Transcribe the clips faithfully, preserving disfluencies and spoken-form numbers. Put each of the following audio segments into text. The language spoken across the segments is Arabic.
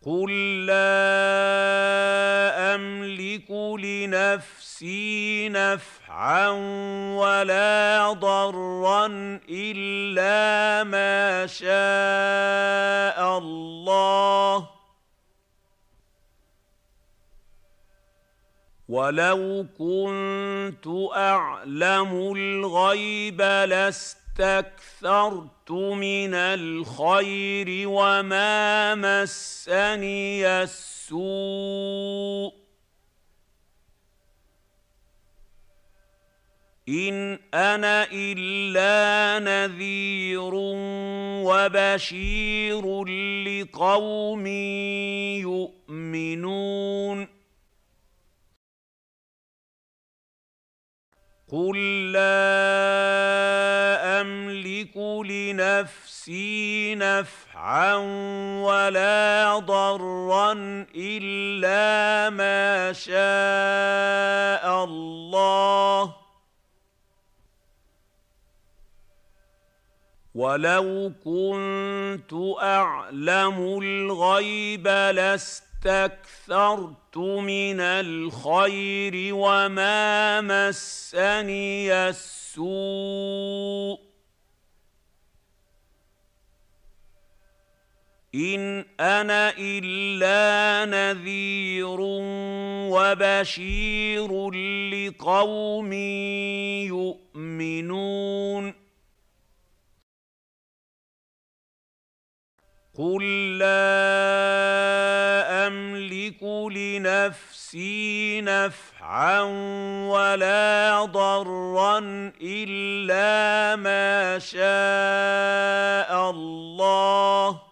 قُل لَّا أَمْلِكُ لِنَفْسِي نَفْعًا وَلَا ضَرًّا إِلَّا مَا شَاءَ اللَّهُ ۗ وَلَوْ كُنتُ أَعْلَمُ الْغَيْبَ لَاسْتَكْثَرْتُ مِنَ الْخَيْرِ وَمَا مَسَّنِيَ السُّوءُ ۚ إِنْ أَنَا إِلَّا نَذِيرٌ وَبَشِيرٌ لِّقَوْمٍ يُؤْمِنُونَ قُل لَّا أَمْلِكُ لِنَفْسِي نَفْعًا وَلَا ضَرًّا إِلَّا مَا شَاءَ اللَّهُ ۗ وَلَوْ كُنتُ أَعْلَمُ الْغَيْبَ لَاسْتَكْثَرْتُ مِنَ الْخَيْرِ وَمَا مَسَّنِيَ السُّوءُ ۚ إِنْ أَنَا إِلَّا نَذِيرٌ وَبَشِيرٌ لِّقَوْمٍ يُؤْمِنُونَ قُل لَّا أَمْلِكُ لِنَفْسِي نَفْعًا وَلَا ضَرًّا إِلَّا مَا شَاءَ اللَّهُ ۗ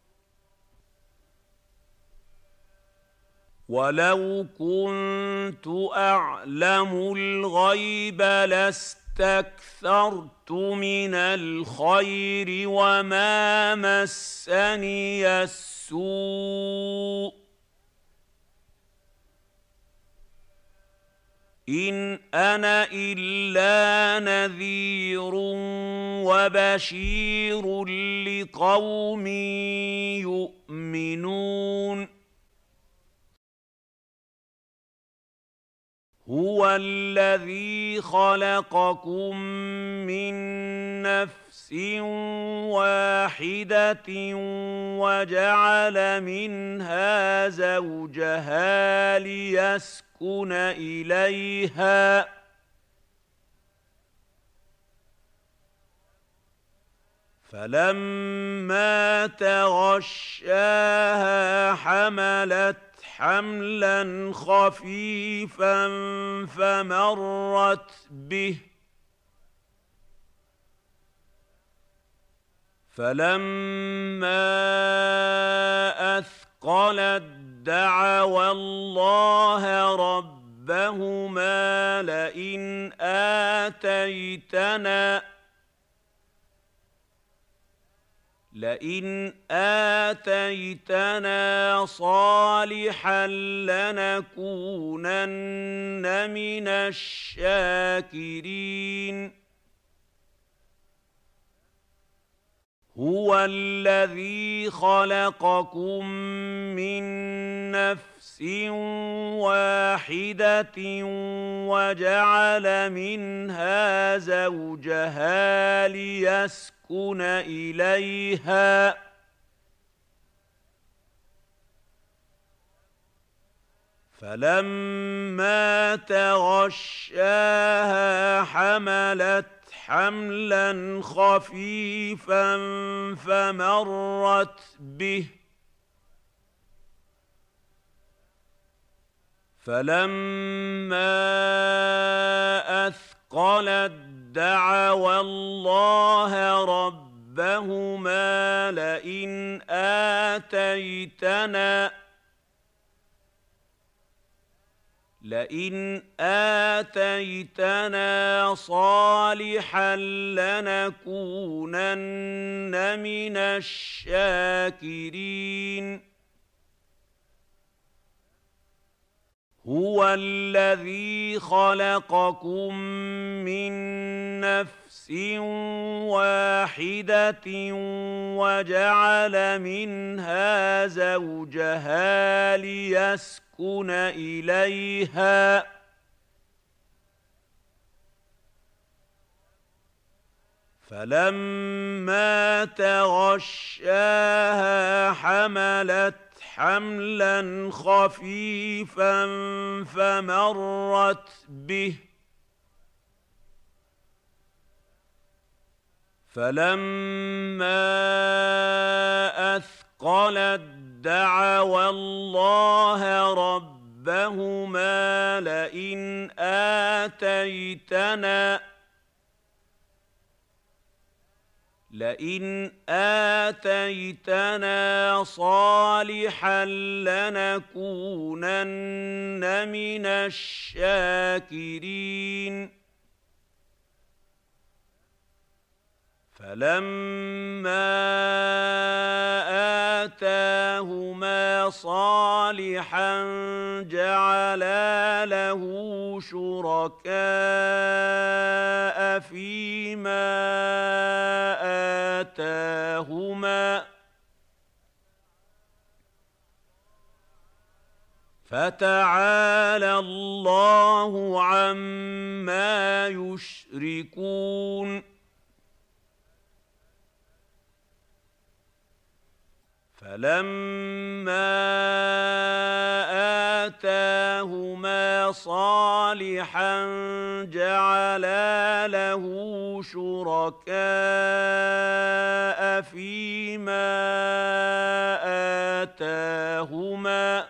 وَلَوْ كُنتُ أَعْلَمُ الْغَيْبَ لَاسْتَكْثَرْتُ مِنَ الْخَيْرِ وَمَا مَسَّنِيَ السُّوءُ ۚ إِنْ أَنَا إِلَّا نَذِيرٌ وَبَشِيرٌ لِّقَوْمٍ يُؤْمِنُونَ هُوَ الَّذِي خَلَقَكُم مِّن نَّفْسٍ وَاحِدَةٍ وَجَعَلَ مِنْهَا زَوْجَهَا لِيَسْكُنَ إِلَيْهَا ۖ فَلَمَّا تَغَشَّاهَا حَمَلَتْ حَمْلًا خَفِيفًا فَمَرَّتْ بِهِ ۖ فَلَمَّا أَثْقَلَتْ دَعَوَا اللَّهَ رَبَّهُمَا لَئِنْ آتَيْتَنَا لئن آتيتنا صالحا لنكونن من الشاكرين هو الذي خلقكم من نفس واحدة وجعل منها زوجها ليسكن إليها فلما تغشاها حملت حملا خفيفا فمرت به فلما أثقلت دعوا الله ربهما لئن آتيتنا لئن آتيتنا صالحا لنكونن من الشاكرين هُوَ الَّذِي خَلَقَكُم مِّن نَّفْسٍ وَاحِدَةٍ وَجَعَلَ مِنْهَا زَوْجَهَا لِيَسْكُنَ إِلَيْهَا ۖ فَلَمَّا تَغَشَّاهَا حَمَلَتْ حَمْلًا خَفِيفًا فَمَرَّتْ بِهِ ۖ فَلَمَّا أَثْقَلَت دَّعَوَا اللَّهَ رَبَّهُمَا لَئِنْ آتَيْتَنَا لئن آتيتنا صالحا لنكونن من الشاكرين فلما آتاهما صالحا جعلا له شركاء فيما آتاهما فتعالى الله عما يشركون فَلَمَّا آتَاهُمَا صَالِحًا جَعَلَا لَهُ شُرَكَاءَ فِيمَا آتَاهُمَا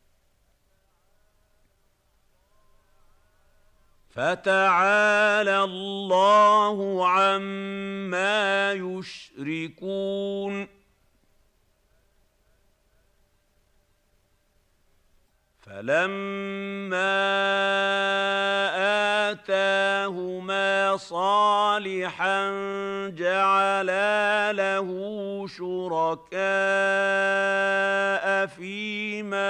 فَتَعَالَى اللَّهُ عَمَّا يُشْرِكُونَ فَلَمَّا آتَاهُمَا صَالِحًا جَعَلَا لَهُ شُرَكَاءَ فِيمَا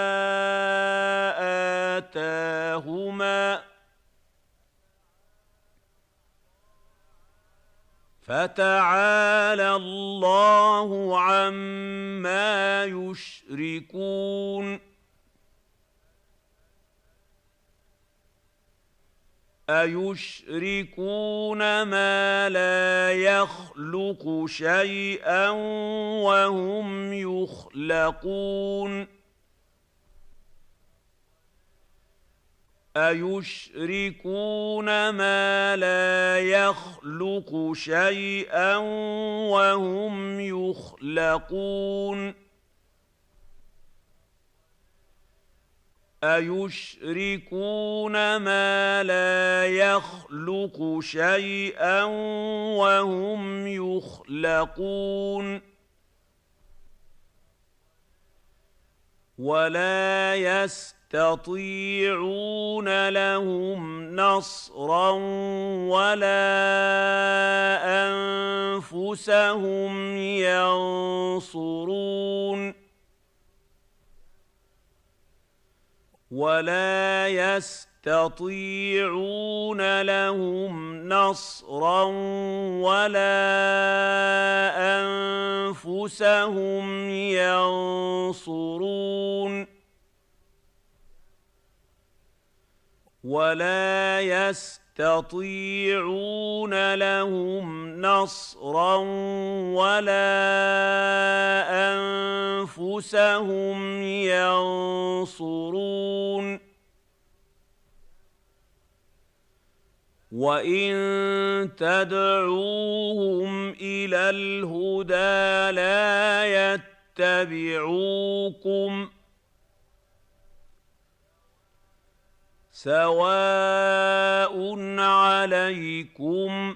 آتَاهُمَا فَتَعَالَى اللَّهُ عَمَّا يُشْرِكُونَ أَيُشْرِكُونَ مَا لَا يَخْلُقُ شَيْئًا وَهُمْ يُخْلَقُونَ أَيُشْرِكُونَ مَا لَا يَخْلُقُ شَيْئًا وَهُمْ يُخْلَقُونَ أَيُشْرِكُونَ مَا لَا يَخْلُقُ شَيْئًا وَهُمْ يُخْلَقُونَ وَلَا يَسْتَطِيعُونَ لَهُمْ نَصْرًا وَلَا أَنفُسَهُمْ يَنصُرُونَ وَلَا يَسْتَطِيعُونَ لَهُمْ نَصْرًا وَلَا أَنفُسَهُمْ يَنصُرُونَ وَلَا يَسْتَطِيعُونَ لَهُمْ نَصْرًا وَلَا أَنفُسَهُمْ يَنصُرُونَ وَإِن تَدْعُوهُمْ إِلَى الْهُدَىٰ لَا يَتَّبِعُوكُمْ سَوَاءٌ عَلَيْكُمْ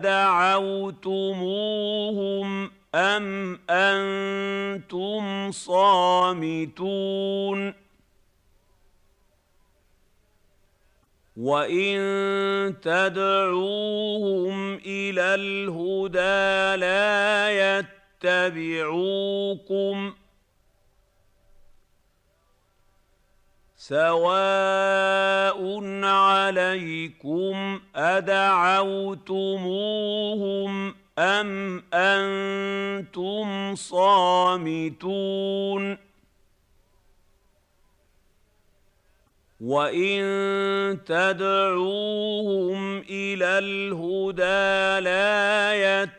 أَدَعَوْتُمُوهُمْ أَمْ أَنتُمْ صَامِتُونَ وَإِن تَدْعُوهُمْ إِلَى الْهُدَىٰ لَا يَتَّبِعُوكُمْ سواء عليكم أدعوتموهم أم أنتم صامتون وإن تدعوهم إلى الهدى لا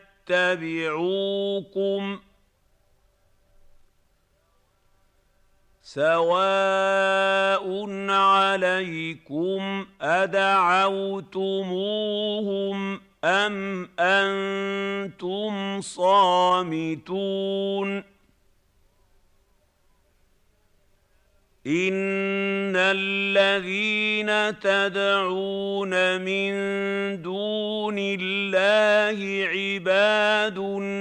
يتبعوكم سواء عليكم أدعوتموهم أم أنتم صامتون إن الذين تدعون من دون الله عباد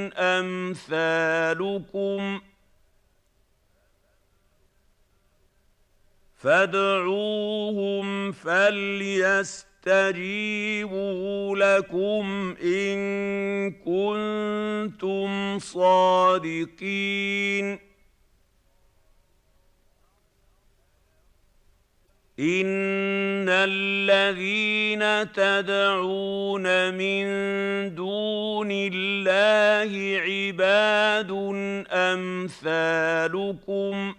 أمثالكم فادعوهم فليستجيبوا لكم إن كنتم صادقين إن الذين تدعون من دون الله عباد أمثالكم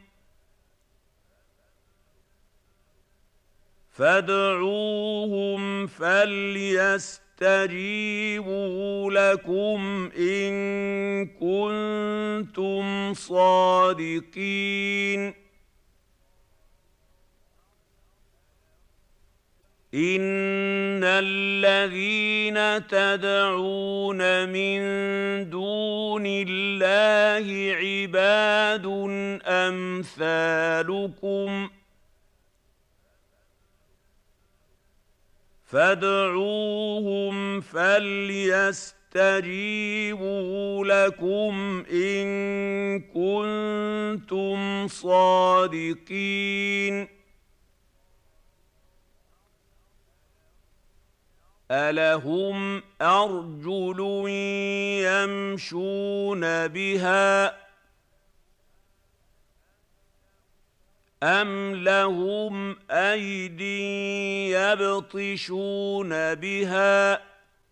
فادعوهم فليستجيبوا لكم إن كنتم صادقين إن الذين تدعون من دون الله عباد أمثالكم فادعوهم فليستجيبوا لكم إن كنتم صادقين ألهم أرجل يمشون بها أم لهم أيد يبطشون بها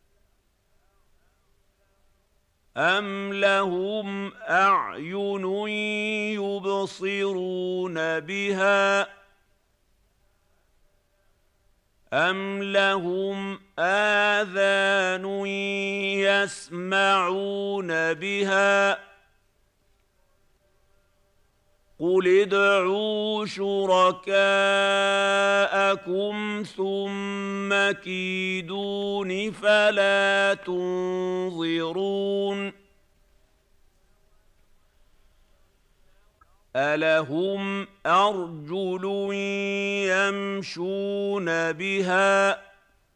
أم لهم أعين يبصرون بها أم لهم آذان يسمعون بها قل ادعوا شركاءكم ثم كيدون فلا تنظرون ألهم أرجل يمشون بها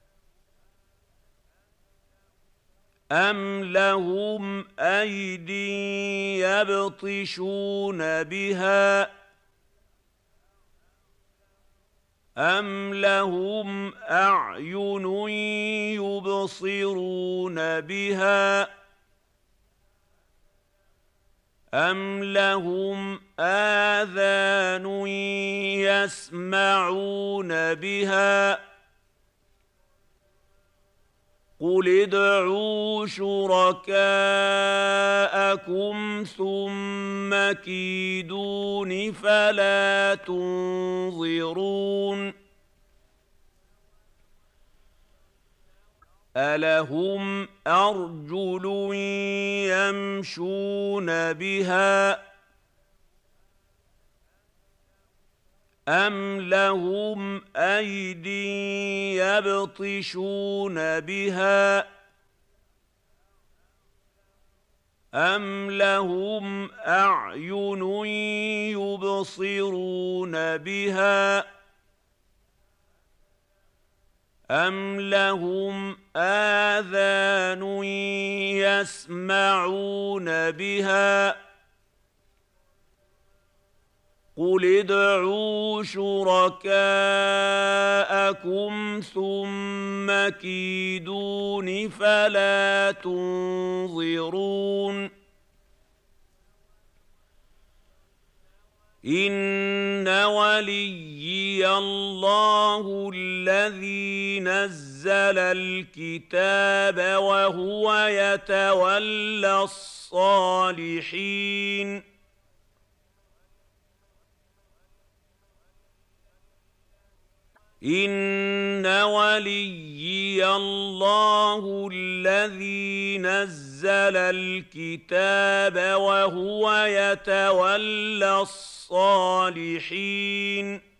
أم لهم أيد يبطشون بها أم لهم أعين يبصرون بها أم لهم آذان يسمعون بها قل ادعوا شركاءكم ثم كيدون فلا تنظرون ألهم أرجل يمشون بها أم لهم أيد يبطشون بها أم لهم أعين يبصرون بها أم لهم آذان يسمعون بها قل ادعوا شركاءكم ثم كيدون فلا تنظرون إن وليي وليي الله الذي نزل الكتاب وهو يتولى الصالحين إن وليي الله الذي نزل الكتاب وهو يتولى الصالحين